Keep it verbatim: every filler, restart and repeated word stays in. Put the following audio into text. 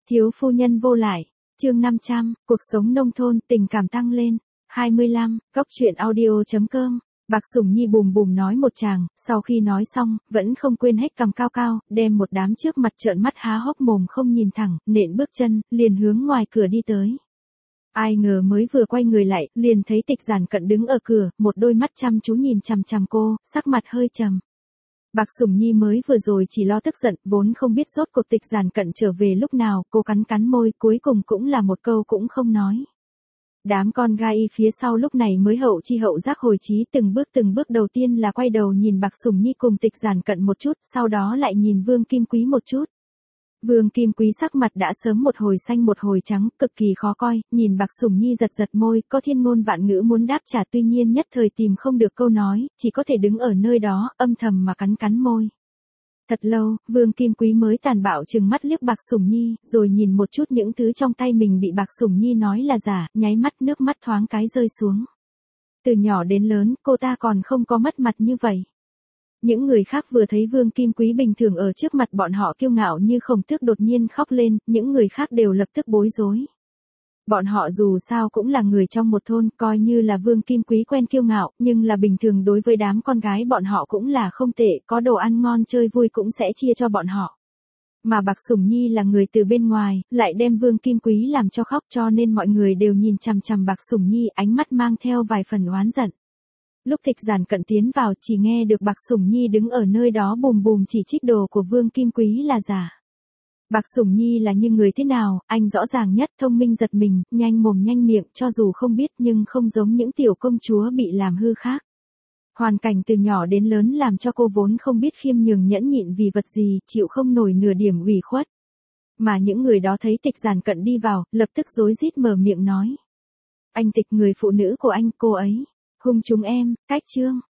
Thiếu phu nhân vô lại, chương năm trăm, cuộc sống nông thôn, tình cảm tăng lên. hai mươi lăm, Cóc truyện audio.com. Bạc Sủng Nhi bùm bùm nói một tràng, sau khi nói xong, vẫn không quên hét cằm cao cao, đem một đám trước mặt trợn mắt há hốc mồm không nhìn thẳng, nện bước chân, liền hướng ngoài cửa đi tới. Ai ngờ mới vừa quay người lại, liền thấy Tịch Giản Cận đứng ở cửa, một đôi mắt chăm chú nhìn chằm chằm cô, sắc mặt hơi trầm. Bạc Sủng Nhi mới vừa rồi chỉ lo tức giận, vốn không biết rốt cuộc Tịch Giản Cận trở về lúc nào, cô cắn cắn môi, cuối cùng cũng là một câu cũng không nói. Đám con gai y phía sau lúc này mới hậu chi hậu giác hồi trí, từng bước từng bước đầu tiên là quay đầu nhìn Bạc Sủng Nhi cùng Tịch Giản Cận một chút, sau đó lại nhìn Vương Kim Quý một chút. Vương Kim Quý sắc mặt đã sớm một hồi xanh một hồi trắng, cực kỳ khó coi, nhìn Bạc Sủng Nhi giật giật môi, có thiên ngôn vạn ngữ muốn đáp trả, tuy nhiên nhất thời tìm không được câu nói, chỉ có thể đứng ở nơi đó, âm thầm mà cắn cắn môi. Thật lâu, Vương Kim Quý mới tàn bạo trừng mắt liếc Bạc Sủng Nhi, rồi nhìn một chút những thứ trong tay mình bị Bạc Sủng Nhi nói là giả, nháy mắt nước mắt thoáng cái rơi xuống. Từ nhỏ đến lớn, cô ta còn không có mất mặt như vậy. Những người khác vừa thấy Vương Kim Quý bình thường ở trước mặt bọn họ kiêu ngạo như Khổng Tước đột nhiên khóc lên, những người khác đều lập tức bối rối. Bọn họ dù sao cũng là người trong một thôn, coi như là Vương Kim Quý quen kiêu ngạo, nhưng là bình thường đối với đám con gái bọn họ cũng là không tệ, có đồ ăn ngon chơi vui cũng sẽ chia cho bọn họ. Mà Bạc Sủng Nhi là người từ bên ngoài, lại đem Vương Kim Quý làm cho khóc, cho nên mọi người đều nhìn chằm chằm Bạc Sủng Nhi, ánh mắt mang theo vài phần oán giận. Lúc Tịch Giản Cận tiến vào, chỉ nghe được Bạc Sủng Nhi đứng ở nơi đó bùm bùm chỉ trích đồ của Vương Kim Quý là giả. Bạc Sủng Nhi là như người thế nào, anh rõ ràng nhất, thông minh giật mình, nhanh mồm nhanh miệng, cho dù không biết nhưng không giống những tiểu công chúa bị làm hư khác. Hoàn cảnh từ nhỏ đến lớn làm cho cô vốn không biết khiêm nhường nhẫn nhịn vì vật gì, chịu không nổi nửa điểm ủy khuất. Mà những người đó thấy Tịch Giản Cận đi vào, lập tức rối rít mở miệng nói. Anh Tịch, người phụ nữ của anh, cô ấy hung chúng em, cách chương,